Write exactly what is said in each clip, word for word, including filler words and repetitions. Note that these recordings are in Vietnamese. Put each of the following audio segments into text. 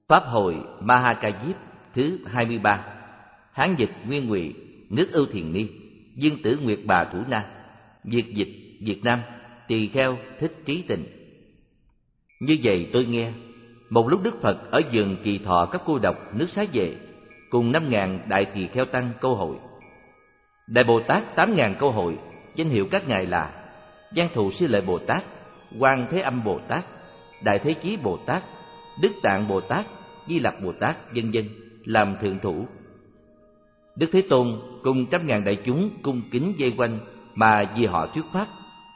Pháp hội Mahakayip thứ hai mươi ba. Hán dịch Nguyên Ngụy, nước Ưu Thiền Ni, Dương Tử Nguyệt Bà Thủ Na. Việt dịch Việt Nam, Tỳ Kheo Thích Trí Tình. Như vậy tôi nghe, một lúc Đức Phật ở vườn Kỳ Thọ cấp cô độc nước Xá Vệ, cùng năm ngàn đại tỳ kheo tăng câu hội. Đại Bồ Tát tám ngàn câu hội, danh hiệu các ngài là Văn Thù Sư Lợi Bồ Tát, Quan Thế Âm Bồ Tát, Đại Thế Chí Bồ Tát, Đức Tạng Bồ Tát, Di Lặc Bồ Tát, vân vân, làm thượng thủ. Đức Thế Tôn cùng trăm ngàn đại chúng cung kính vây quanh mà vì họ thuyết pháp.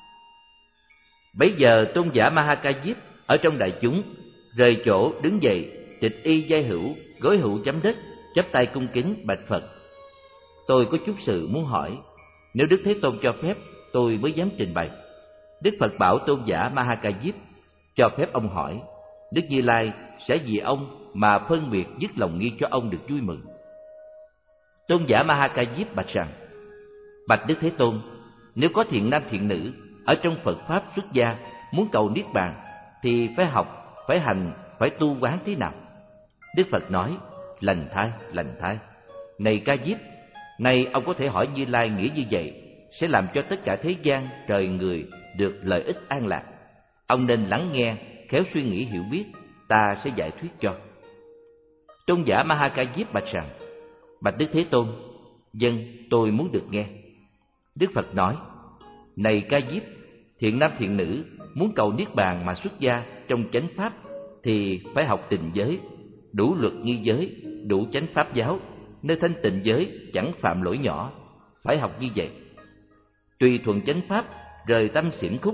Bấy giờ tôn giả Mahakayip ở trong đại chúng rời chỗ đứng dậy, tịch y giai hữu, gối hữu chấm đất, chắp tay cung kính bạch Phật: Tôi có chút sự muốn hỏi, nếu Đức Thế Tôn cho phép, tôi mới dám trình bày. Đức Phật bảo tôn giả Mahakayip cho phép ông hỏi. Đức Như Lai sẽ vì ông mà phân biệt dứt lòng nghi cho ông được vui mừng. Tôn giả Mahakayip bạch rằng: Bạch Đức Thế Tôn, nếu có thiện nam thiện nữ ở trong Phật Pháp xuất gia muốn cầu Niết Bàn, thì phải học, phải hành, phải tu quán thế nào? Đức Phật nói: Lành thai, lành thai. Này Ca Diếp, này ông có thể hỏi Như Lai nghĩa như vậy, sẽ làm cho tất cả thế gian, trời người được lợi ích an lạc. Ông nên lắng nghe, khéo suy nghĩ hiểu biết, ta sẽ giải thuyết cho. Tôn giả Mahakayip bạch rằng: Bạch Đức Thế Tôn, vâng, tôi muốn được nghe. Đức Phật nói: Này Ca Diếp, thiện nam thiện nữ muốn cầu Niết Bàn mà xuất gia trong chánh pháp thì phải học tình giới, đủ luật nghi giới, đủ chánh pháp giáo, nơi thanh tịnh giới chẳng phạm lỗi nhỏ, phải học như vậy. Tùy thuận chánh pháp, rời tâm xiển khúc,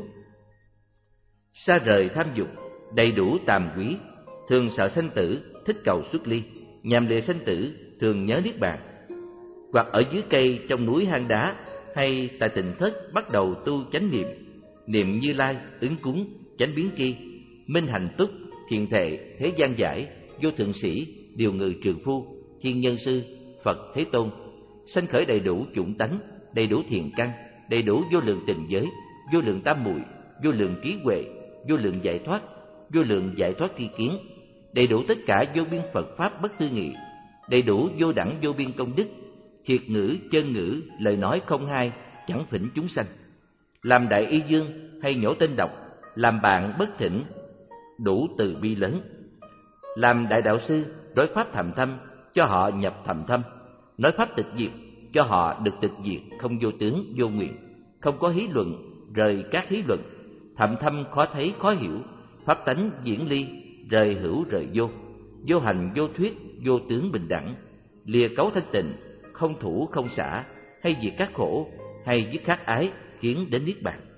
xa rời tham dục, đầy đủ tàm quý, thường sợ sanh tử, thích cầu xuất ly, nhằm lìa sanh tử, thường nhớ Niết Bàn. Hoặc ở dưới cây trong núi hang đá, hay tại tịnh thất bắt đầu tu chánh niệm, niệm Như Lai, ứng cúng, chánh biến tri, minh hành túc, thiền thệ, thế gian giải, vô thượng sĩ, điều ngự trường phu, thiên nhân sư, Phật Thế Tôn, sanh khởi đầy đủ chủng tánh, đầy đủ thiền căn, đầy đủ vô lượng tình giới, vô lượng tam muội, vô lượng trí huệ, vô lượng giải thoát, vô lượng giải thoát tri kiến, đầy đủ tất cả vô biên Phật pháp bất tư nghị, đầy đủ vô đẳng vô biên công đức, thiệt ngữ, chân ngữ, lời nói không hai, chẳng phỉnh chúng sanh. Làm đại y dương hay nhổ tên độc, làm bạn bất thỉnh, đủ từ bi lớn. Làm đại đạo sư, nói pháp thầm thâm, cho họ nhập thầm thâm, nói pháp tịch diệt, cho họ được tịch diệt, không vô tướng, vô nguyện, không có hí luận, rời các hí luận, thầm thâm khó thấy, khó hiểu, pháp tánh diễn ly, rời hữu rời vô, vô hành, vô thuyết, vô tướng bình đẳng, lìa cấu thanh tịnh, không thủ không xả, hay diệt các khổ, hay dứt khát ái, khiến đến Niết Bàn.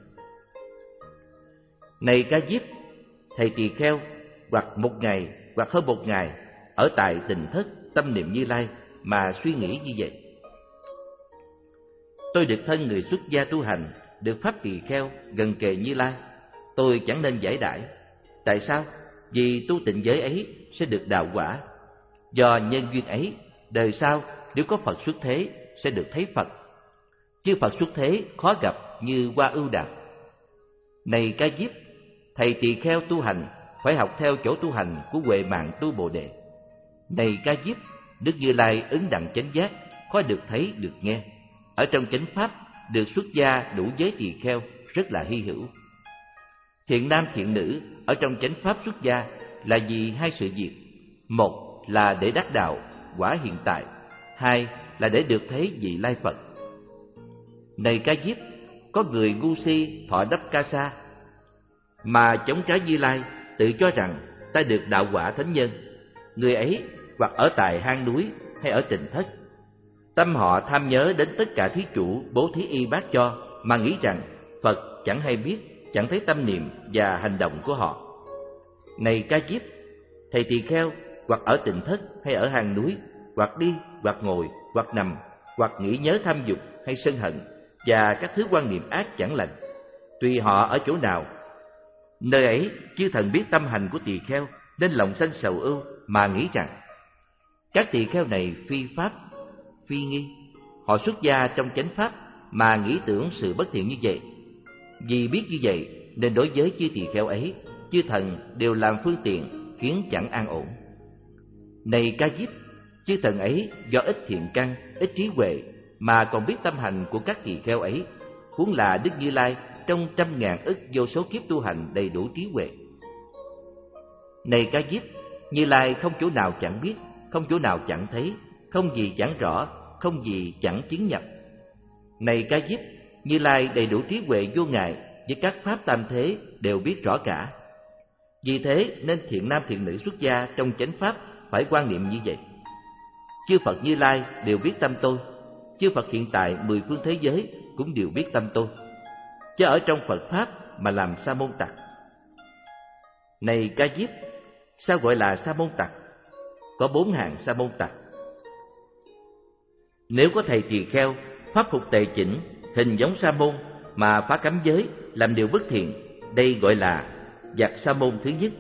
Này Ca Diếp, thầy tỳ kheo hoặc một ngày hoặc hơn một ngày ở tại tịnh thất tâm niệm Như Lai mà suy nghĩ như vậy: Tôi được thân người xuất gia tu hành, được pháp tỳ kheo gần kề Như Lai, tôi chẳng nên giải đãi. Tại sao? Vì tu tịnh giới ấy sẽ được đạo quả. Do nhân duyên ấy, đời sau nếu có Phật xuất thế sẽ được thấy Phật. Chư Phật xuất thế khó gặp như hoa ưu đàm. Này Ca Diếp, thầy tỳ kheo tu hành phải học theo chỗ tu hành của Huệ Mạng Tu Bồ Đề. Này Ca Diếp, Đức Như Lai ứng đặng chánh giác, khó được thấy được nghe. Ở trong chánh pháp được xuất gia đủ giới tỳ kheo rất là hy hữu. Thiện nam thiện nữ ở trong chánh pháp xuất gia là vì hai sự việc: một là để đắc đạo quả hiện tại, hai là để được thấy vị Lai Phật. Này Ca Diếp, có người ngu si thọ đắp ca sa mà chống trái Như Lai, tự cho rằng ta được đạo quả thánh nhân. Người ấy hoặc ở tại hang núi hay ở tịnh thất, tâm họ tham nhớ đến tất cả thí chủ bố thí y bát cho, mà nghĩ rằng Phật chẳng hay biết, chẳng thấy tâm niệm và hành động của họ. Này Ca Diếp, thầy tỳ kheo hoặc ở tịnh thất hay ở hang núi, hoặc đi hoặc ngồi hoặc nằm, hoặc nghĩ nhớ tham dục hay sân hận và các thứ quan niệm ác chẳng lành, tùy họ ở chỗ nào, nơi ấy chư thần biết tâm hành của tỳ kheo, nên lòng sanh sầu ưu mà nghĩ rằng các tỳ kheo này phi pháp, phi nghi. Họ xuất gia trong chánh pháp mà nghĩ tưởng sự bất thiện như vậy. Vì biết như vậy nên đối với chư tỳ kheo ấy, chư thần đều làm phương tiện khiến chẳng an ổn. Này Ca Diếp, chư thần ấy do ít thiện căn, ít trí huệ mà còn biết tâm hành của các tỳ kheo ấy, huống là Đức Như Lai trong trăm ngàn ức vô số kiếp tu hành đầy đủ trí huệ. Này Ca Diếp, Như Lai không chỗ nào chẳng biết, không chỗ nào chẳng thấy, không gì chẳng rõ, không gì chẳng chứng nhập. Này Ca Diếp, Như Lai đầy đủ trí huệ vô ngại, với các pháp tam thế đều biết rõ cả. Vì thế nên thiện nam thiện nữ xuất gia trong chánh pháp phải quan niệm như vậy. Chư Phật Như Lai đều biết tâm tôi, chư Phật hiện tại mười phương thế giới cũng đều biết tâm tôi, chứ ở trong Phật pháp mà làm sa môn tặc. Này Ca Diếp, sao gọi là sa môn tặc? Có bốn hạng sa môn tặc. Nếu có thầy tỳ kheo pháp phục tề chỉnh, hình giống sa môn mà phá cấm giới, làm điều bất thiện, đây gọi là giặc sa môn thứ nhất.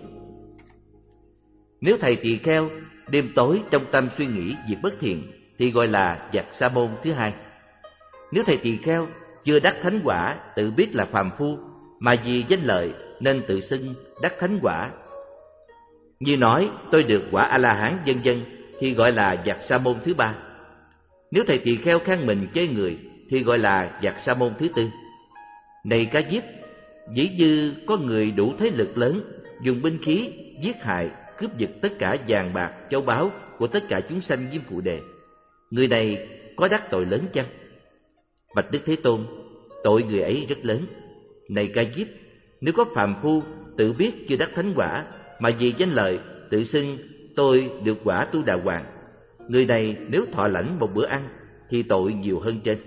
Nếu thầy tỳ kheo đêm tối trong tâm suy nghĩ việc bất thiện thì gọi là giặc sa môn thứ hai. Nếu thầy tỳ kheo chưa đắc thánh quả, tự biết là phàm phu mà vì danh lợi nên tự xưng đắc thánh quả, như nói tôi được quả A La Hán vân vân, thì gọi là giặc sa môn thứ ba. Nếu thầy tỳ kheo khen mình chê người thì gọi là giặc sa môn thứ tư. Này Ca Diếp, dĩ như có người đủ thế lực lớn, dùng binh khí giết hại, cướp giật tất cả vàng bạc châu báu của tất cả chúng sanh Diêm Phù Đề, người này có đắc tội lớn chăng? Bạch Đức Thế Tôn, tội người ấy rất lớn. Này Ca Diếp, nếu có phàm phu tự biết chưa đắc thánh quả mà vì danh lợi tự xưng tôi được quả Tu Đà Hoàng, người này nếu thọ lãnh một bữa ăn thì tội nhiều hơn trên.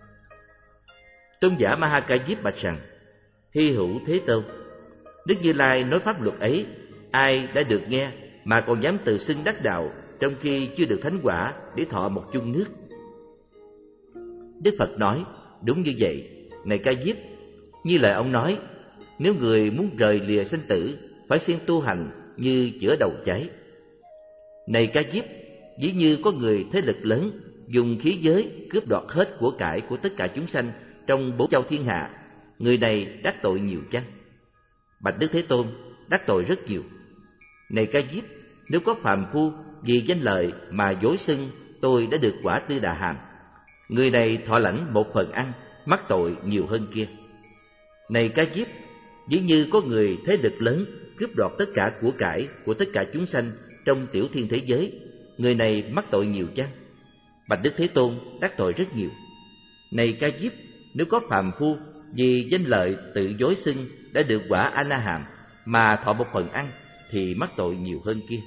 Tôn giả Ma Ha Ca Diếp bạch rằng: Hy hữu Thế Tôn, Đức Như Lai nói pháp luật ấy, ai đã được nghe mà còn dám tự xưng đắc đạo trong khi chưa được thánh quả để thọ một chung nước? Đức Phật nói: đúng như vậy. Này Ca Diếp, như lời ông nói, nếu người muốn rời lìa sinh tử phải siêng tu hành như chữa đầu cháy. Này Ca Diếp, dĩ như có người thế lực lớn dùng khí giới cướp đoạt hết của cải của tất cả chúng sanh trong bốn châu thiên hạ, người này đắc tội nhiều chăng? Bạch Đức Thế Tôn, đắc tội rất nhiều. Này Ca Diếp, nếu có phàm phu vì danh lợi mà dối xưng tôi đã được quả Tư Đà Hàm, người này thọ lãnh một phần ăn, mắc tội nhiều hơn kia. Này Ca Diếp, dĩ như có người thế lực lớn cướp đoạt tất cả của cải của tất cả chúng sanh trong tiểu thiên thế giới, người này mắc tội nhiều chăng? Bạch Đức Thế Tôn, đắc tội rất nhiều. Này Ca Diếp, nếu có phàm phu vì danh lợi tự dối xưng đã được quả A Na Hàm mà thọ một phần ăn thì mắc tội nhiều hơn kia.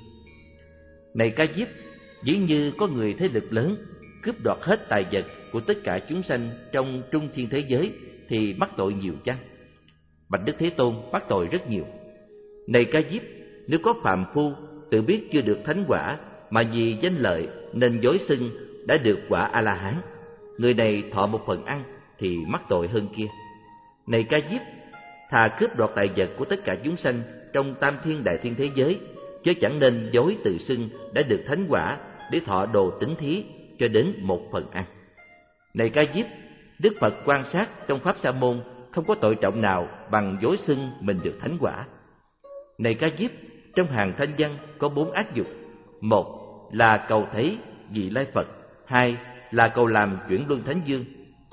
Này Ca Diếp, dĩ như có người thế lực lớn cướp đoạt hết tài vật của tất cả chúng sanh trong trung thiên thế giới thì mắc tội nhiều chăng? Bạch Đức Thế Tôn, mắc tội rất nhiều. Này Ca Diếp, nếu có phàm phu tự biết chưa được thánh quả mà vì danh lợi nên dối xưng đã được quả A La Hán, người này thọ một phần ăn thì mắc tội hơn kia. Này Ca Diếp, thà cướp đoạt tài vật của tất cả chúng sanh trong tam thiên đại thiên thế giới, chứ chẳng nên dối tự xưng đã được thánh quả để thọ đồ tín thí cho đến một phần ăn. Này Ca Diếp, Đức Phật quan sát trong pháp sa môn không có tội trọng nào bằng dối xưng mình được thánh quả. Này Ca Diếp, trong hàng thanh văn có bốn ác dục: một là cầu thấy vị lai Phật, hai là cầu làm chuyển luân thánh dương,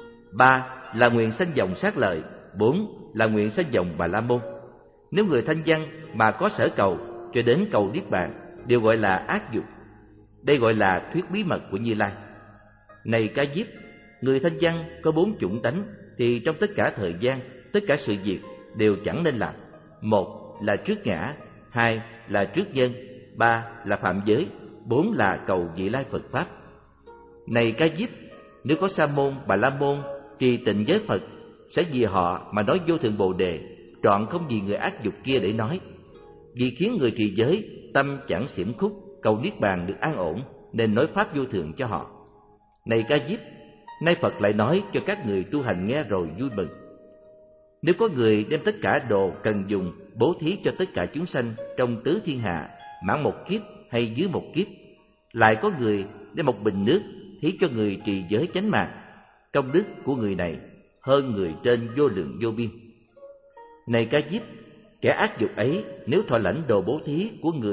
ba là nguyện sanh vọng sát lợi, bốn là nguyện sanh vọng Bà La Môn. Nếu người thanh văn mà có sở cầu cho đến cầu niết bàn đều gọi là ác dục. Đây gọi là thuyết bí mật của Như Lai. Này Ca Diếp, người thanh văn có bốn chủng tánh thì trong tất cả thời gian, tất cả sự việc đều chẳng nên làm. Một là trước ngã, hai là trước nhân, ba là phạm giới, bốn là cầu vị lai Phật pháp. Này Ca Diếp, nếu có sa môn, Bà La Môn trì tịnh giới Phật, sẽ vì họ mà nói vô thượng Bồ Đề, trọn không vì người ác dục kia để nói. Vì khiến người trì giới tâm chẳng xiểm khúc, cầu niết bàn được an ổn, nên nói pháp vô thượng cho họ. Này Ca Diếp, nay Phật lại nói cho các người tu hành nghe rồi vui mừng. Nếu có người đem tất cả đồ cần dùng bố thí cho tất cả chúng sanh trong tứ thiên hạ, mãn một kiếp hay dưới một kiếp, lại có người đem một bình nước thí cho người trì giới chánh mạng, công đức của người này hơn người trên vô lượng vô biên. Này Ca Diếp, kẻ ác dục ấy nếu thọ lãnh đồ bố thí của người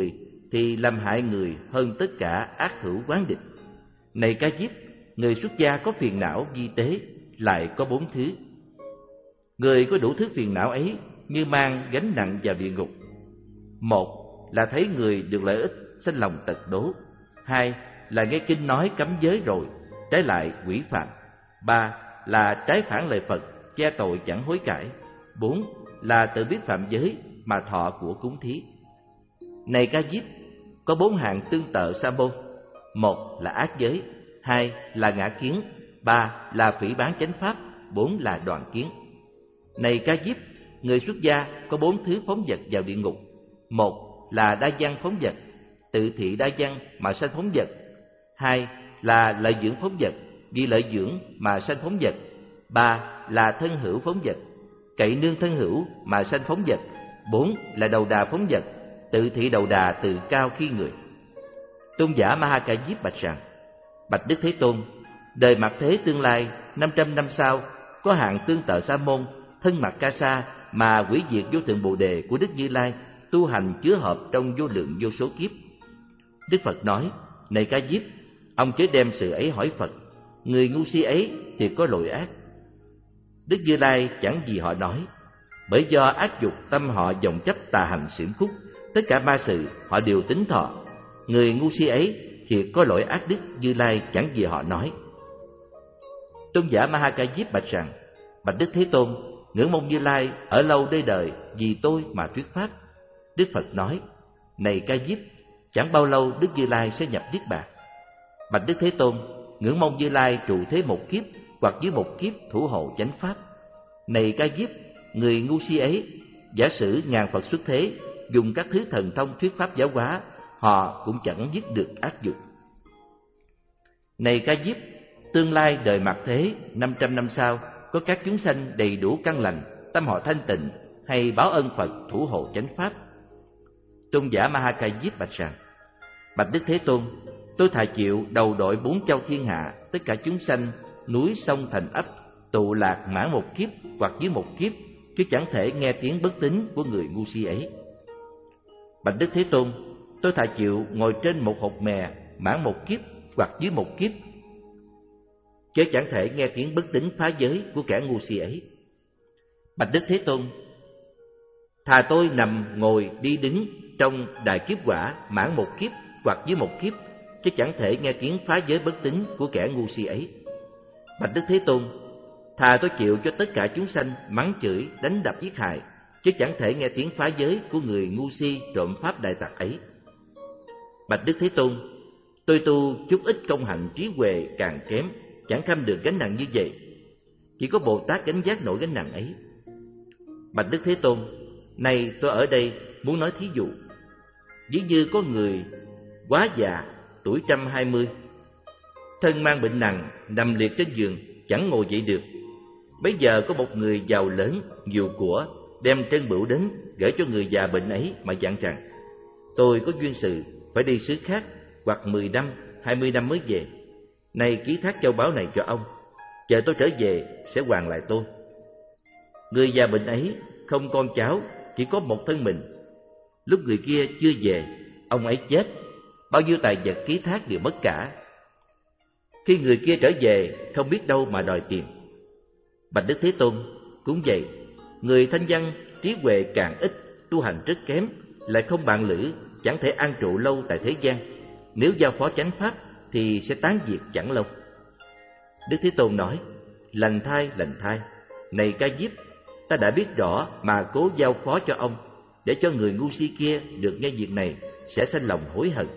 thì làm hại người hơn tất cả ác hữu quán địch. Này Ca Diếp, người xuất gia có phiền não vi tế lại có bốn thứ. Người có đủ thứ phiền não ấy như mang gánh nặng vào địa ngục. Một là thấy người được lợi ích sanh lòng tật đố. Hai là nghe kinh nói cấm giới rồi trái lại quỷ phạm. Ba là trái phản lời Phật, che tội chẳng hối cải. Bốn là tự biết phạm giới mà thọ của cúng thí. Này Ca Diếp, có bốn hạng tương tự sa môn. Một là ác giới, hai là ngã kiến, ba là phỉ báng chánh pháp, bốn là đoạn kiến. Này Ca Diếp, người xuất gia có bốn thứ phóng vật vào địa ngục. Một là đa văn phóng vật, tự thị đa văn mà sanh phóng vật. Hai là lợi dưỡng phóng vật, vì lợi dưỡng mà sanh phóng vật. Ba là thân hữu phóng vật, cậy nương thân hữu mà sanh phóng vật. Bốn là đầu đà phóng vật, tự thị đầu đà tự cao khi người. Tôn giả Ma Ha Ca Diếp bạch rằng: Bạch Đức Thế Tôn, đời mặt thế tương lai năm trăm năm sau, có hạng tương tự sa môn thân mặc ca sa mà hủy diệt vô thượng bồ đề của Đức Như Lai, tu hành chứa hợp trong vô lượng vô số kiếp. Đức Phật nói: Này Ca Diếp, ông chớ đem sự ấy hỏi Phật, người ngu si ấy thì có lỗi ác. Đức Như Lai chẳng gì họ nói, bởi do ác dục tâm họ vọng chấp tà hành xiển khúc, tất cả ba sự họ đều tính thọ. Người ngu si ấy thì có lỗi ác đức, Như Lai chẳng gì họ nói. Tôn giả Ma Ha Ca Diếp bạch rằng: Bạch Đức Thế Tôn, ngưỡng mong Như Lai ở lâu đây đời vì tôi mà thuyết pháp. Đức Phật nói: Này Ca Diếp, chẳng bao lâu Đức Như Lai sẽ nhập niết bàn. Bạch Đức Thế Tôn, ngưỡng mong Như Lai trụ thế một kiếp hoặc dưới một kiếp thủ hộ chánh pháp. Này Ca Diếp, người ngu si ấy, giả sử ngàn Phật xuất thế, dùng các thứ thần thông thuyết pháp giáo hóa, họ cũng chẳng dứt được ác dục. Này Ca Diếp, tương lai đời mặt thế năm trăm năm sau, có các chúng sanh đầy đủ căn lành, tâm họ thanh tịnh, hay báo ân Phật thủ hộ chánh pháp. Tôn giả Ma Ha Ca Diếp bạch rằng: Bạch Đức Thế Tôn, tôi thà chịu đầu đội bốn châu thiên hạ, tất cả chúng sanh, núi sông thành ấp, tụ lạc mãn một kiếp hoặc dưới một kiếp, chứ chẳng thể nghe tiếng bất tín của người ngu si ấy. Bạch Đức Thế Tôn, tôi thà chịu ngồi trên một hột mè mãn một kiếp hoặc dưới một kiếp, chứ chẳng thể nghe tiếng bất tín phá giới của kẻ ngu si ấy. Bạch Đức Thế Tôn, thà tôi nằm ngồi đi đứng trong đại kiếp quả mãn một kiếp hoặc dưới một kiếp, chứ chẳng thể nghe tiếng phá giới bất tín của kẻ ngu si ấy. Bạch Đức Thế Tôn, thà tôi chịu cho tất cả chúng sanh mắng chửi, đánh đập giết hại, chứ chẳng thể nghe tiếng phá giới của người ngu si trộm pháp đại tặc ấy. Bạch Đức Thế Tôn, tôi tu chút ít công hạnh trí huệ càng kém, chẳng kham được gánh nặng như vậy. Chỉ có Bồ Tát gánh vác nổi gánh nặng ấy. Bạch Đức Thế Tôn, nay tôi ở đây muốn nói thí dụ. Ví như có người quá già, tuổi trăm hai mươi, thân mang bệnh nặng, nằm liệt trên giường, chẳng ngồi dậy được. Bấy giờ có một người giàu lớn, nhiều của, đem trân bửu đến gửi cho người già bệnh ấy mà dặn rằng: tôi có duyên sự phải đi xứ khác, hoặc mười năm, hai mươi năm mới về. Nay ký thác châu báu này cho ông, chờ tôi trở về sẽ hoàn lại tôi. Người già bệnh ấy không con cháu, chỉ có một thân mình. Lúc người kia chưa về, ông ấy chết, bao nhiêu tài vật ký thác đều mất cả. Khi người kia trở về, không biết đâu mà đòi tiền. Bạch Đức Thế Tôn, cũng vậy, người thanh văn trí huệ càng ít, tu hành rất kém, lại không bạn lữ, chẳng thể an trụ lâu tại thế gian. Nếu giao phó chánh pháp thì sẽ tán diệt chẳng lâu. Đức Thế Tôn nói: lành thai, lành thai, này Ca Diếp, ta đã biết rõ mà cố giao phó cho ông, để cho người ngu si kia được nghe việc này sẽ sanh lòng hối hận.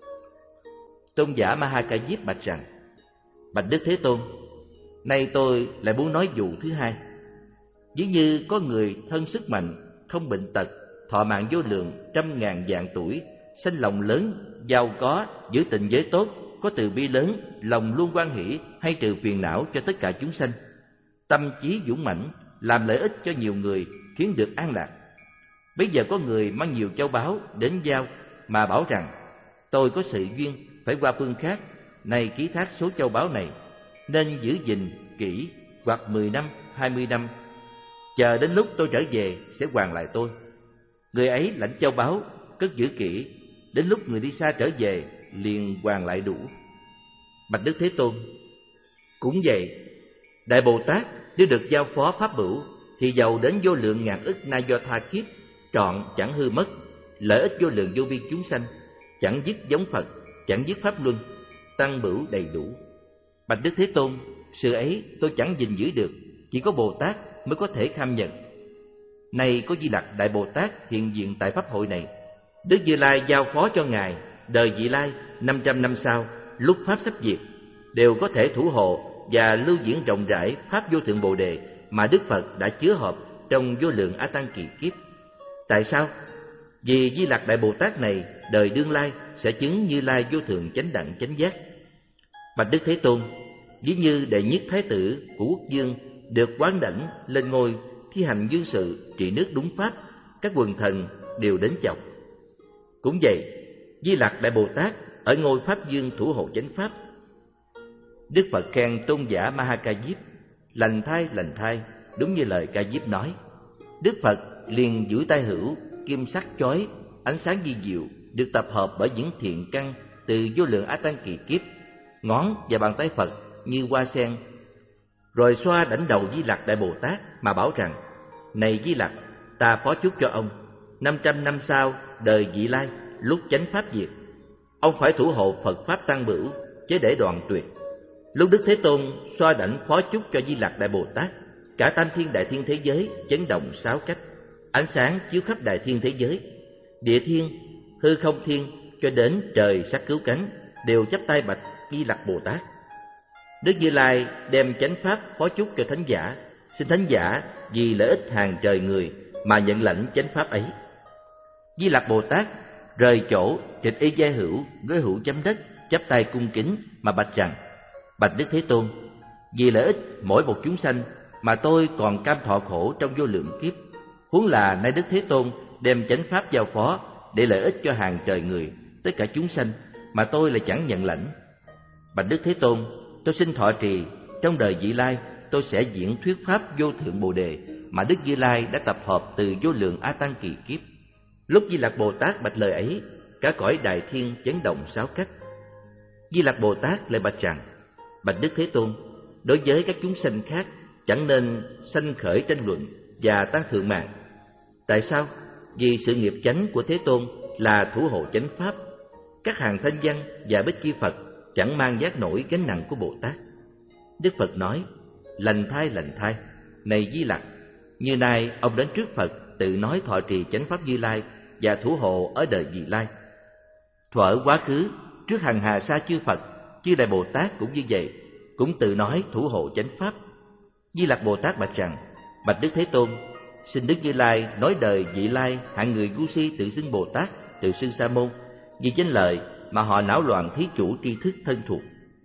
Tôn giả Ma Ha Ca Diếp bạch rằng: Bạch Đức Thế Tôn, nay tôi lại muốn nói dụ thứ hai. Ví như có người thân sức mạnh, không bệnh tật, thọ mạng vô lượng, trăm ngàn vạn tuổi, sanh lòng lớn, giàu có, giữ tình giới tốt, có từ bi lớn, lòng luôn hoan hỷ, hay trừ phiền não cho tất cả chúng sanh, tâm trí dũng mãnh, làm lợi ích cho nhiều người, khiến được an lạc. Bây giờ có người mang nhiều châu báu đến giao mà bảo rằng: tôi có sự duyên phải qua phương khác, nay ký thác số châu báu này, nên giữ gìn kỹ, hoặc mười năm, hai mươi năm, chờ đến lúc tôi trở về sẽ hoàn lại tôi. Người ấy lãnh châu báu, cất giữ kỹ, đến lúc người đi xa trở về liền hoàn lại đủ. Bạch Đức Thế Tôn: Cũng vậy, Đại Bồ Tát nếu được giao phó pháp bửu thì giàu đến vô lượng ngàn ức na do tha kiếp trọn chẳng hư mất, lợi ích vô lượng vô biên chúng sanh, chẳng dứt giống Phật, chẳng dứt pháp luân, tăng bửu đầy đủ. Bạch Đức Thế Tôn, sự ấy tôi chẳng gìn giữ được, chỉ có Bồ Tát mới có thể kham nhận. Nay có Di Lặc Đại Bồ Tát hiện diện tại pháp hội này, Đức Như Lai giao phó cho ngài đời vị lai năm trăm năm sau, lúc pháp sắp diệt, đều có thể thủ hộ và lưu diễn rộng rãi pháp vô thượng Bồ đề mà Đức Phật đã chứa họp trong vô lượng A Tăng kỳ kiếp. Tại sao? Vì Di Lặc Đại Bồ Tát này đời đương lai sẽ chứng Như Lai vô thượng chánh đẳng chánh giác. Bạch Đức Thế Tôn, ví như đệ nhất thái tử của quốc dương được quán đảnh lên ngôi thi hành dương sự trị nước đúng pháp, các quần thần đều đến chọc. Cũng vậy, Di Lặc Đại Bồ Tát ở ngôi pháp dương thủ hộ chánh pháp. Đức Phật khen tôn giả Ma Ha Ca Diếp: Lành thai, lành thai, đúng như lời Ca Diếp nói. Đức Phật liền duỗi tay hữu, kim sắc chói, ánh sáng vi diệu, được tập hợp bởi những thiện căn từ vô lượng A Tăng kỳ kiếp. Ngón và bàn tay Phật như hoa sen, rồi xoa đảnh đầu Di Lặc Đại Bồ Tát mà bảo rằng: Này Di Lặc, ta phó chúc cho ông, năm trăm năm sau đời vị lai, lúc chánh pháp diệt, ông phải thủ hộ Phật pháp tăng bửu, chớ để đoạn tuyệt. Lúc Đức Thế Tôn xoa đảnh phó chúc cho Di Lặc Đại Bồ Tát, cả tam thiên đại thiên thế giới chấn động sáu cách, ánh sáng chiếu khắp đại thiên thế giới, địa thiên, hư không thiên cho đến trời sắc cứu cánh đều chắp tay bạch Di Lặc Bồ Tát. Đức Như Lai đem chánh pháp phó chúc cho thánh giả, xin thánh giả vì lợi ích hàng trời người mà nhận lãnh chánh pháp ấy. Di Lặc Bồ Tát rời chỗ trịch y giai hữu, gối hữu chấm đất, chắp tay cung kính mà bạch rằng: Bạch Đức Thế Tôn, vì lợi ích mỗi một chúng sanh mà tôi còn cam thọ khổ trong vô lượng kiếp, huống là nay Đức Thế Tôn đem chánh pháp giao phó để lợi ích cho hàng trời người, tất cả chúng sanh mà tôi lại chẳng nhận lãnh. Bạch Đức Thế Tôn, tôi xin thọ trì, trong đời vị lai tôi sẽ diễn thuyết pháp vô thượng Bồ đề mà Đức Như Lai đã tập hợp từ vô lượng A Tăng kỳ kiếp. Lúc Di Lặc Bồ Tát bạch lời ấy, cả cõi đại thiên chấn động sáu cách. Di Lặc Bồ Tát lại bạch rằng: Bạch Đức Thế Tôn, đối với các chúng sanh khác chẳng nên sanh khởi tranh luận và tăng thượng mạng. Tại sao? Vì sự nghiệp chánh của Thế Tôn là thủ hộ chánh pháp. Các hàng thanh văn và bích chi Phật chẳng mang vác nổi gánh nặng của Bồ Tát. Đức Phật nói: Lành thai, lành thai, này Di Lặc, như nay ông đến trước Phật tự nói thọ trì chánh pháp Như Lai và thủ hộ ở đời vị lai. Thuở quá khứ, trước hằng hà sa chư Phật, chư Đại Bồ Tát cũng như vậy, cũng tự nói thủ hộ chánh pháp. Di Lặc Bồ Tát bạch rằng: Bạch Đức Thế Tôn, xin Đức Như Lai nói đời vị lai hạng người ngu si tự xưng Bồ Tát, tự xưng Sa môn, vì chánh lợi mà họ não loạn thí chủ tri thức thân thuộc.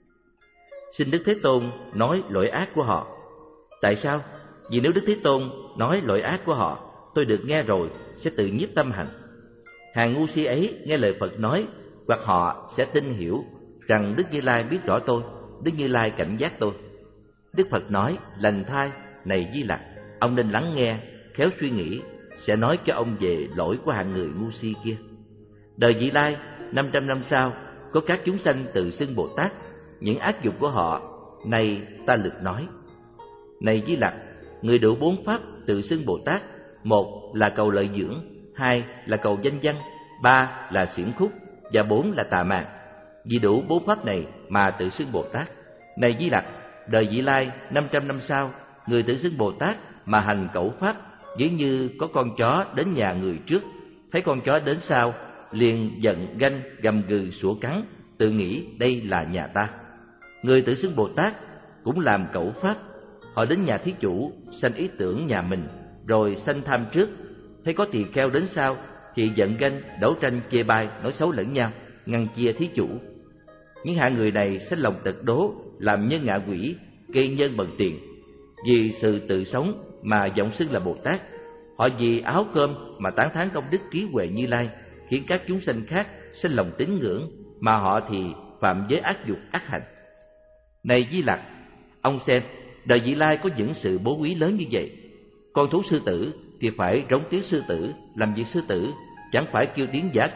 Xin Đức Thế Tôn nói lỗi ác của họ. Tại sao? Vì nếu Đức Thế Tôn nói lỗi ác của họ, tôi được nghe rồi sẽ tự nhiếp tâm hành. Hàng ngu si ấy nghe lời Phật nói, hoặc họ sẽ tin hiểu rằng Đức Như Lai biết rõ tôi, Đức Như Lai cảnh giác tôi. Đức Phật nói: Lành thai, này Di Lặc, ông nên lắng nghe, khéo suy nghĩ, sẽ nói cho ông về lỗi của hạng người ngu si kia. Đời vị lai năm trăm năm sau, có các chúng sanh tự xưng Bồ Tát, những ác dục của họ này ta lược nói. Này Di Lặc, người đủ bốn pháp tự xưng Bồ Tát: một là cầu lợi dưỡng, hai là cầu danh văn, ba là xiển khúc, và bốn là tà mạn. Vì đủ bốn pháp này mà tự xưng Bồ Tát. Này Di Lặc, đời vị lai năm trăm năm sau, người tự xưng Bồ Tát mà hành cẩu pháp, ví như có con chó đến nhà người trước, thấy con chó đến sau, liền giận ganh gầm gừ sủa cắn, tự nghĩ đây là nhà ta. Người tự xưng Bồ Tát cũng làm cẩu pháp, họ đến nhà thí chủ sanh ý tưởng nhà mình, rồi sanh tham trước, thấy có tỳ kheo đến sau thì giận ganh đấu tranh chê bai, nói xấu lẫn nhau, ngăn chia thí chủ. Những hạng người này sanh lòng tật đố, làm nhân ngạ quỷ, gây nhân bằng tiền. Vì sự tự sống mà vọng xưng là Bồ Tát, họ vì áo cơm mà tán thán công đức trí huệ Như Lai, khiến các chúng sanh khác sanh lòng tín ngưỡng, mà họ thì phạm giới ác dục ác hành. Này Di Lặc, ông xem, đời vị lai có những sự bố quý lớn như vậy. Con thú sư tử thì phải rống tiếng sư tử, làm việc sư tử, chẳng phải kêu tiếng giả can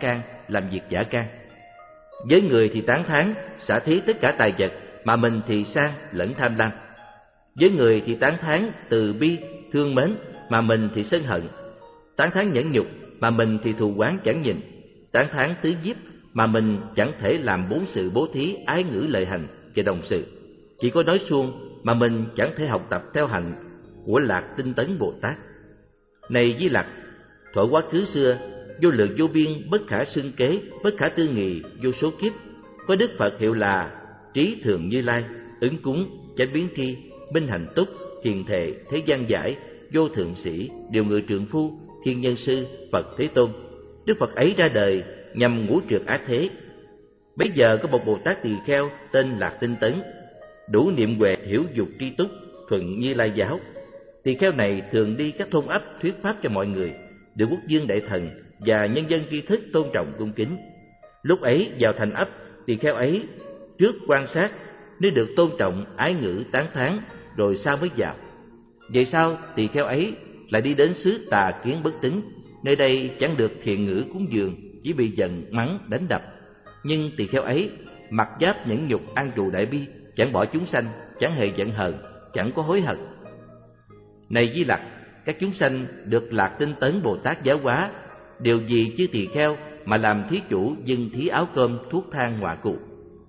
làm việc giả can. Với người thì tán thán xả thí tất cả tài vật, mà mình thì sang lẫn tham lam. Với người thì tán thán từ bi thương mến, mà mình thì sân hận. Tán thán nhẫn nhục, mà mình thì thù oán chẳng nhìn. Tán thán tứ nhiếp, mà mình chẳng thể làm bốn sự bố thí ái ngữ lợi hành và đồng sự. Chỉ có nói suông, mà mình chẳng thể học tập theo hành của Lạc Tinh Tấn Bồ Tát. Này Di Lặc, thuở quá khứ xưa, vô lượng vô biên, bất khả xưng kế, bất khả tư nghị, vô số kiếp, có Đức Phật hiệu là Trí Thường Như Lai, Ứng Cúng, Chánh Biến Tri, Minh Hạnh Túc, Thiền Thệ, Thế Gian Giải, Vô Thượng Sĩ, Điều Ngự Trượng Phu, Thiên Nhân Sư, Phật Thế Tôn. Đức Phật ấy ra đời nhằm ngũ trượt ác thế. Bấy giờ có một Bồ Tát tỳ kheo tên Lạc Tinh Tấn, đủ niệm huệ, hiểu dục tri túc, thuận Như Lai giáo. Tỳ kheo này thường đi các thôn ấp thuyết pháp cho mọi người, được quốc vương đại thần và nhân dân tri thức tôn trọng cung kính. Lúc ấy vào thành ấp, tỳ kheo ấy trước quan sát, nếu được tôn trọng ái ngữ tán thán, rồi sau mới vào. Vậy sao tỳ kheo ấy lại đi đến xứ Tà Kiến Bất Tín, nơi đây chẳng được thiện ngữ cúng dường, chỉ bị giận mắng đánh đập. Nhưng tỳ kheo ấy mặc giáp nhẫn nhục, an trụ đại bi, chẳng bỏ chúng sanh, chẳng hề giận hờn, chẳng có hối hận. Này Di Lặc, các chúng sanh được Lạc Tinh Tấn Bồ Tát giáo hóa, điều gì chứ tỳ kheo mà làm thí chủ dâng thí áo cơm thuốc thang họa cụ.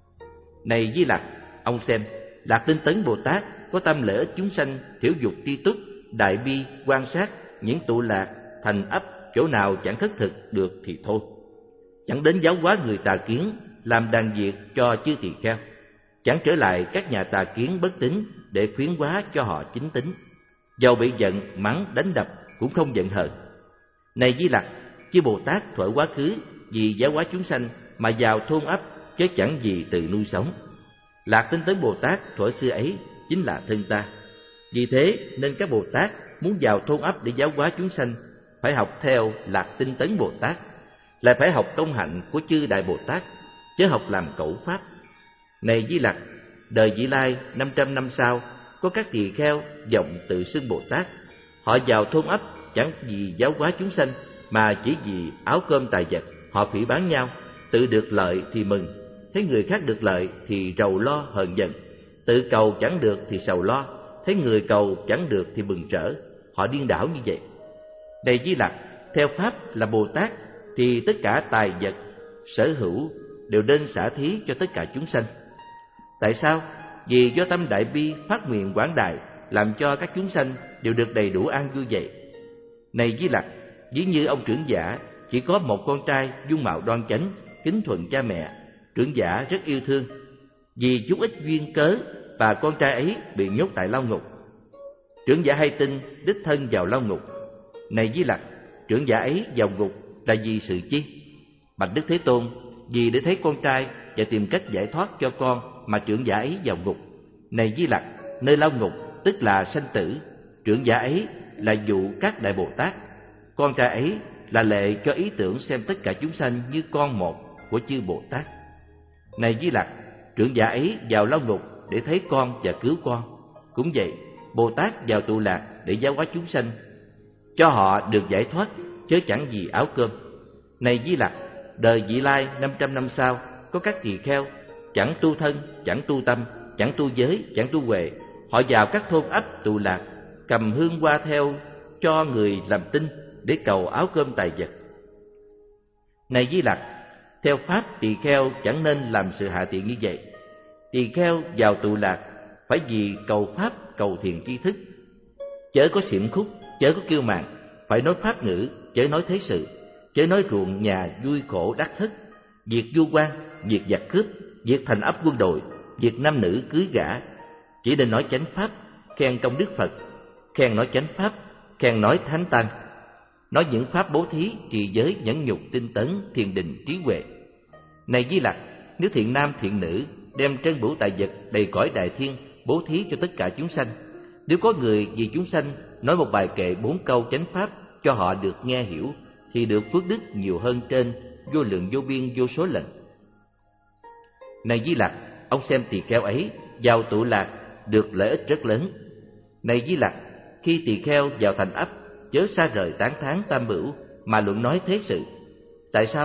Này Di Lặc, ông xem, Lạc Tinh Tấn Bồ Tát có tâm lợi ích chúng sanh, thiểu dục tri túc, đại bi, quan sát, những tụ lạc, thành ấp, chỗ nào chẳng khất thực được thì thôi. Chẳng đến giáo hóa người tà kiến, làm đàn diệt cho chư tỳ kheo. Chẳng trở lại các nhà tà kiến bất tín để khuyến hóa cho họ chính tín. Dầu bị giận, mắng, đánh đập cũng không giận hờn. Này Di Lặc, chư Bồ Tát thuở quá khứ vì giáo hóa chúng sanh mà vào thôn ấp, chứ chẳng gì từ nuôi sống. Lạc Tinh Tấn Bồ Tát thuở xưa ấy chính là thân ta. Vì thế nên các Bồ Tát muốn vào thôn ấp để giáo hóa chúng sanh, phải học theo Lạc Tinh Tấn Bồ Tát, lại phải học công hạnh của chư Đại Bồ Tát, chứ học làm cẩu pháp. Này Di Lặc, đời Vị Lai năm trăm năm sau, có các tỳ kheo vọng tự xưng Bồ Tát. Họ vào thôn ấp chẳng vì giáo hóa chúng sanh, mà chỉ vì áo cơm tài vật. Họ phỉ báng nhau, tự được lợi thì mừng, thấy người khác được lợi thì rầu lo hờn giận, tự cầu chẳng được thì sầu lo, thấy người cầu chẳng được thì mừng rỡ. Họ điên đảo như vậy. Này Di Lặc, theo pháp là Bồ Tát thì tất cả tài vật sở hữu đều nên xả thí cho tất cả chúng sanh. Tại sao? Vì do tâm đại bi phát nguyện quảng đại, làm cho các chúng sanh đều được đầy đủ an vui vậy. Này Di Lặc, ví như ông trưởng giả chỉ có một con trai dung mạo đoan chánh, kính thuận cha mẹ. Trưởng giả rất yêu thương. Vì chút ít duyên cớ và con trai ấy bị nhốt tại lao ngục. Trưởng giả hay tin đích thân vào lao ngục. Này Di Lặc, trưởng giả ấy vào ngục là vì sự chi? Bạch Đức Thế Tôn, vì để thấy con trai và tìm cách giải thoát cho con mà trưởng giả ấy vào ngục. Này Di Lặc, nơi lao ngục tức là sanh tử. Trưởng giả ấy là dụ các Đại Bồ Tát. Con trai ấy là lệ cho ý tưởng xem tất cả chúng sanh như con một của chư Bồ Tát. Này Di Lặc, trưởng giả ấy vào lao ngục để thấy con và cứu con. Cũng vậy, Bồ Tát vào tụ lạc để giáo hóa chúng sanh, cho họ được giải thoát, chớ chẳng vì áo cơm. Này Di Lặc, đời Vị Lai năm trăm năm sau, có các tỳ kheo chẳng tu thân, chẳng tu tâm, chẳng tu giới, chẳng tu huệ. Họ vào các thôn ấp tụ lạc, cầm hương hoa theo cho người làm tinh để cầu áo cơm tài vật. Này Di Lặc, theo pháp tỳ kheo chẳng nên làm sự hạ tiện như vậy. Tỳ kheo vào tụ lạc phải vì cầu pháp, cầu thiền tri thức, chớ có xiểm khúc, chớ có kiêu mạn, phải nói pháp ngữ, chớ nói thế sự, chớ nói ruộng nhà vui khổ đắc thất, việc vu quan, việc giặc cướp, việc thành ấp quân đội, việc nam nữ cưới gả. Chỉ nên nói chánh pháp, khen công đức Phật, khen nói chánh pháp, khen nói thánh tăng, nói những pháp bố thí, trì giới, nhẫn nhục, tinh tấn, thiền định, trí huệ. Này Di Lặc, nếu thiện nam thiện nữ đem trân bửu tài vật đầy cõi đại thiên bố thí cho tất cả chúng sanh, nếu có người vì chúng sanh nói một bài kệ bốn câu chánh pháp cho họ được nghe hiểu, thì được phước đức nhiều hơn trên vô lượng vô biên vô số lần. Này Di Lặc, ông xem tỳ kheo ấy vào tụ lạc được lợi ích rất lớn. Này Di Lặc, khi tỳ kheo vào thành ấp, chớ xa rời tán thán tam bửu mà luận nói thế sự. Tại sao?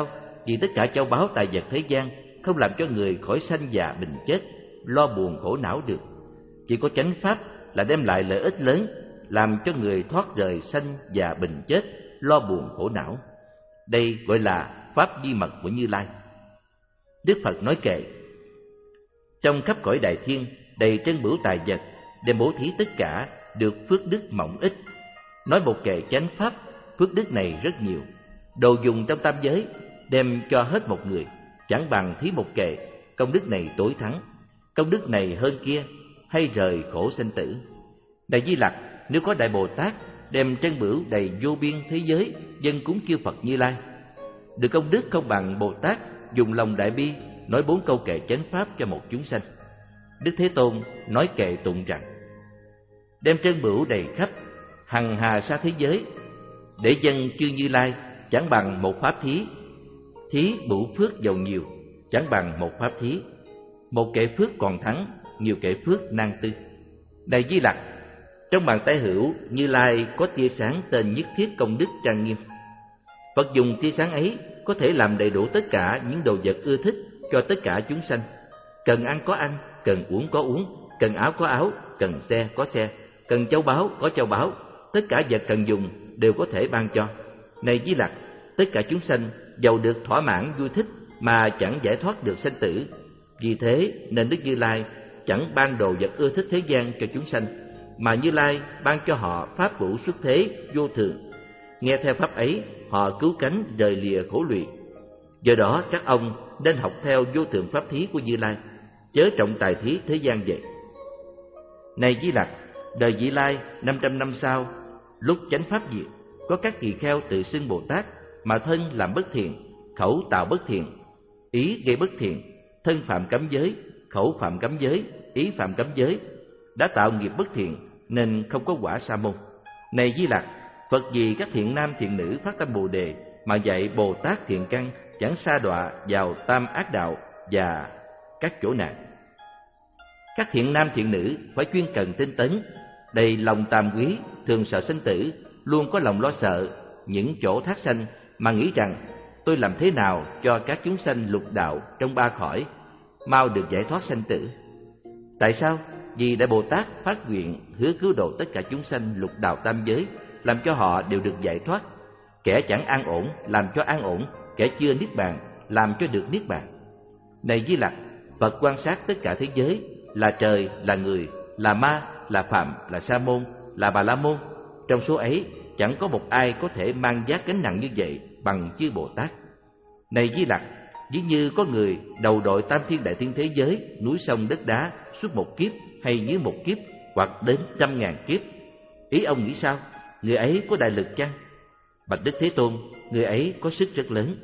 vì tất cả châu báu tài vật thế gian không làm cho người khỏi sanh già bệnh chết, lo buồn khổ não được. Chỉ có chánh pháp là đem lại lợi ích lớn, làm cho người thoát rời sanh già bệnh chết, lo buồn khổ não. Đây gọi là pháp di mật của Như Lai. Đức Phật nói kệ: trong khắp cõi đại thiên đầy trân bửu tài vật, đem bố thí tất cả được phước đức mỏng ít. Nói một kệ chánh pháp, phước đức này rất nhiều. Đồ dùng trong tam giới đem cho hết một người, chẳng bằng thí một kệ, công đức này tối thắng, công đức này hơn kia, hay rời khổ sanh tử. Đại Di Lặc, nếu có Đại Bồ Tát đem trân bửu đầy vô biên thế giới dâng cúng chư Phật Như Lai, được công đức không bằng Bồ Tát dùng lòng đại bi nói bốn câu kệ chánh pháp cho một chúng sanh. Đức Thế Tôn nói kệ tụng rằng: đem trân bửu đầy khắp hằng hà sa thế giới để dâng chư Như Lai, chẳng bằng một pháp thí. Thí bửu phước giàu nhiều, chẳng bằng một pháp thí. Một kệ phước còn thắng nhiều kệ phước nan tư. Đại Di Lặc, trong bàn tay hữu Như Lai có tia sáng tên nhất thiết công đức trang nghiêm. Phật dùng tia sáng ấy có thể làm đầy đủ tất cả những đồ vật ưa thích cho tất cả chúng sanh. Cần ăn có ăn, cần uống có uống, cần áo có áo, cần xe có xe, cần châu báu có châu báu, tất cả vật cần dùng đều có thể ban cho. Này Di Lặc, tất cả chúng sanh giàu được thỏa mãn vui thích mà chẳng giải thoát được sanh tử. Vì thế nên Đức Như Lai chẳng ban đồ vật ưa thích thế gian cho chúng sanh, mà Như Lai ban cho họ pháp vũ xuất thế vô thường. Nghe theo pháp ấy, họ cứu cánh rời lìa khổ lụy. Do đó các ông nên học theo vô thượng pháp thí của Như Lai, chớ trọng tài thí thế gian vậy. Này Di Lặc, đời Vị Lai năm trăm năm sau, lúc chánh pháp diệt, có các tỳ kheo tự xưng Bồ Tát, mà thân làm bất thiện, khẩu tạo bất thiện, ý gây bất thiện, thân phạm cấm giới, khẩu phạm cấm giới, ý phạm cấm giới, đã tạo nghiệp bất thiện nên không có quả sa môn. Này Di Lặc, Phật vì các thiện nam thiện nữ phát tâm Bồ đề mà dạy Bồ Tát thiện căn chẳng sa đọa vào tam ác đạo và các chỗ nạn. Các thiện nam thiện nữ phải chuyên cần tinh tấn, đầy lòng tàm quý, thường sợ sinh tử, luôn có lòng lo sợ những chỗ thác sanh, mà nghĩ rằng tôi làm thế nào cho các chúng sanh lục đạo trong ba cõi mau được giải thoát sanh tử. Tại sao? Vì Đại Bồ Tát phát nguyện hứa cứu độ tất cả chúng sanh lục đạo tam giới, làm cho họ đều được giải thoát. Kẻ chẳng an ổn làm cho an ổn, kẻ chưa niết bàn làm cho được niết bàn. Này Di Lặc, Phật quan sát tất cả thế giới, là trời, là người, là ma, là phạm, là sa môn, là bà la môn. Trong số ấy chẳng có một ai có thể mang vác gánh nặng như vậy bằng chư Bồ Tát. Này Di Lặc, ví như có người đầu đội tam thiên đại thiên thế giới, núi sông đất đá suốt một kiếp hay dưới một kiếp, hoặc đến trăm ngàn kiếp. Ý ông nghĩ sao? Người ấy có đại lực chăng? Bạch Đức Thế Tôn, người ấy có sức rất lớn.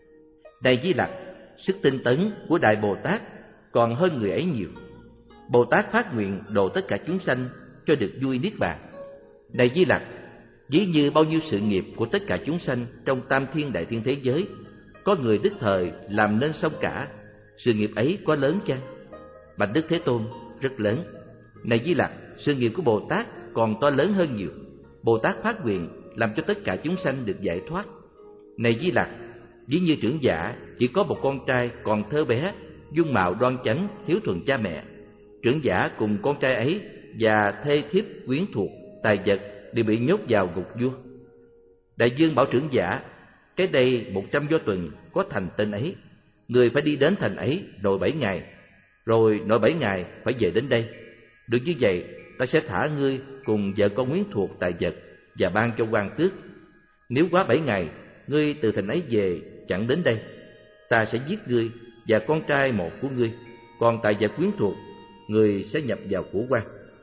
Này Di Lặc, sức tinh tấn của Đại Bồ Tát còn hơn người ấy nhiều. Bồ Tát phát nguyện độ tất cả chúng sanh cho được vui niết bàn. Này Di Lặc, ví như bao nhiêu sự nghiệp của tất cả chúng sanh trong tam thiên đại thiên thế giới, có người đích thời làm nên xong cả. Sự nghiệp ấy có lớn chăng? Bạch Đức Thế Tôn, rất lớn. Này Di Lặc, sự nghiệp của Bồ Tát còn to lớn hơn nhiều. Bồ Tát phát nguyện làm cho tất cả chúng sanh được giải thoát. Này Di Lặc, ví như trưởng giả chỉ có một con trai còn thơ bé, dung mạo đoan chánh, hiếu thuận cha mẹ. Trưởng giả cùng con trai ấy và thê thiếp quyến thuộc, tài vật đều bị nhốt vào ngục vua. Đại vương bảo trưởng giả: cái đây một trăm do tuần có thành tên ấy, người phải đi đến thành ấy nội bảy ngày, rồi nội bảy ngày phải về đến đây. Được như vậy, ta sẽ thả ngươi cùng vợ con quyến thuộc tài vật và ban cho quan tước. Nếu quá bảy ngày, ngươi từ thành ấy về chẳng đến đây, ta sẽ giết ngươi và con trai một của ngươi, còn tài vật quyến thuộc người sẽ nhập vào của quan.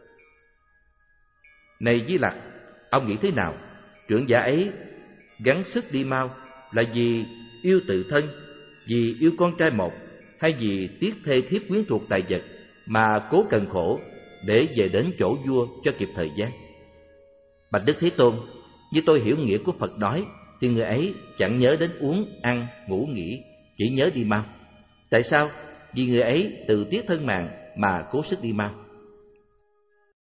Này Di Lặc, ông nghĩ thế nào? Trưởng giả ấy gắng sức đi mau là vì yêu tự thân, vì yêu con trai một, hay vì tiếc thê thiếp quyến thuộc tài vật mà cố cần khổ để về đến chỗ vua cho kịp thời gian? Bạch Đức Thế Tôn, như tôi hiểu nghĩa của Phật nói, thì người ấy chẳng nhớ đến uống, ăn, ngủ nghỉ, chỉ nhớ đi mau. Tại sao? Vì người ấy tự tiếc thân mạng mà cố sức đi mau.